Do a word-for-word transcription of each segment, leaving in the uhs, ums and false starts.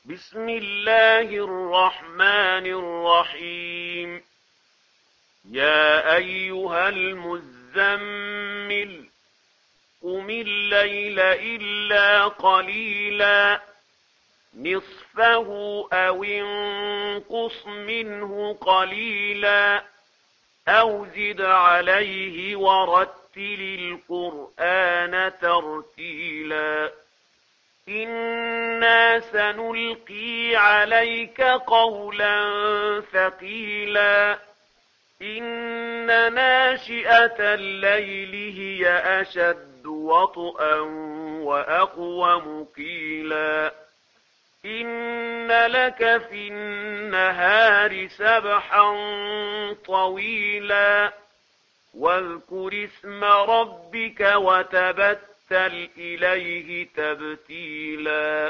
بسم الله الرحمن الرحيم. يا أيها المزمل قم الليل إلا قليلا نصفه أو انقص منه قليلا أو زد عليه ورتل القرآن ترتيلا إنا سنلقي عليك قولا ثقيلا إن ناشئة الليل هي أشد وطئا وأقوم قيلا إن لك في النهار سبحا طويلا واذكر اسم ربك وتبتل إليه تبتيلا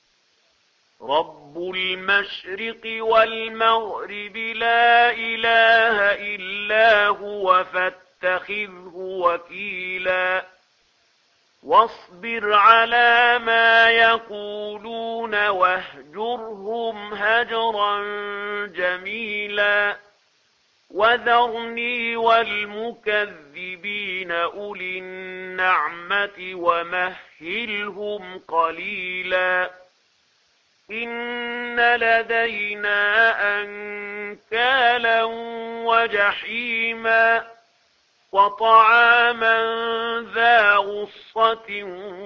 رب المشرق والمغرب لا إله إلا هو فاتخذه وكيلا واصبر على ما يقولون واهجرهم هجرا جميلا وذرني والمكذبين أولي النعمة ومهلهم قليلا إن لدينا أنكالا وجحيما وطعاما ذا غصة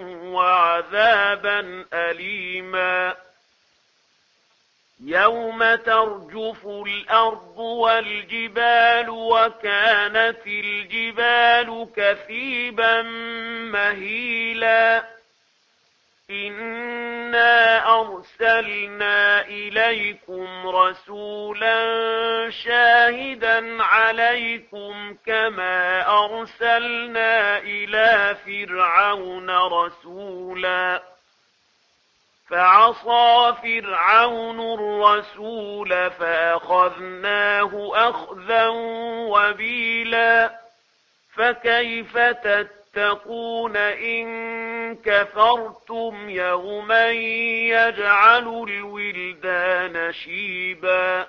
وعذابا أليما يوم ترجف الأرض والجبال وكانت الجبال كثيبا مهيلا إنا أرسلنا إليكم رسولا شاهدا عليكم كما أرسلنا إلى فرعون رسولا فعصى فرعون الرسول فأخذناه أخذا وبيلا فكيف تتقون إن كفرتم يوما يجعل الولدان شيبا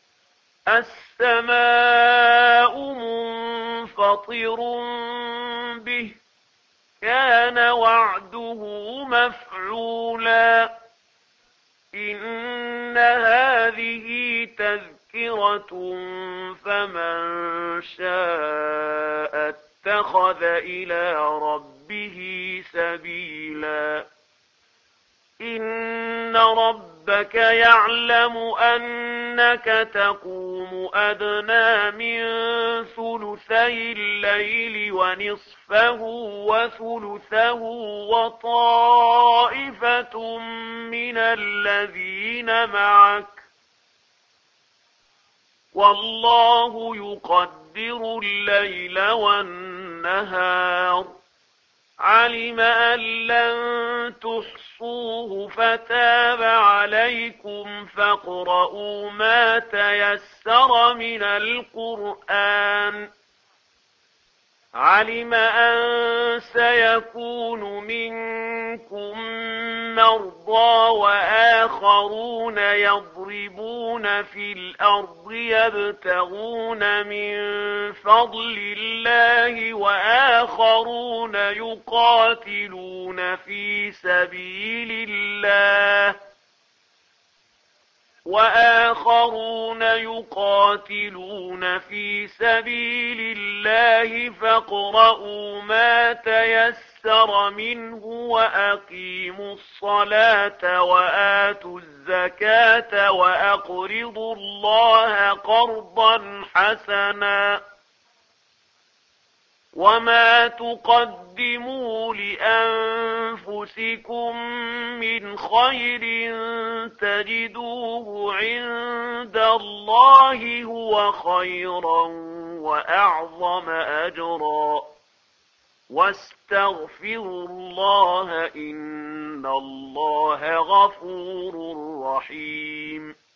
السماء منفطر به كان وعده مفعولا إن هذه تذكرة فمن شاء اتخذ إلى ربه سبيلا إن ربك يعلم أنك تقوم أدنى من ثلثي الليل ونصفه وثلثه وطائفة من الذين معك والله يقدر الليل والنهار علم أن لن تحصوه فتاب عليكم فاقرؤوا ما تيسر من القرآن علم أن سيكون منكم مرضى وآخرون يضربون في الأرض يبتغون من فضل الله وآخرون يقاتلون في سبيل الله وآخرون يقاتلون في سبيل الله فاقرؤوا ما تيسر منه وأقيموا الصلاة وآتوا الزكاة وأقرضوا الله قرضا حسنا وما تقدموا لأنفسكم من خير تجدوه عند الله هو خيرا وأعظم أجرا واستغفروا الله إن الله غفور رحيم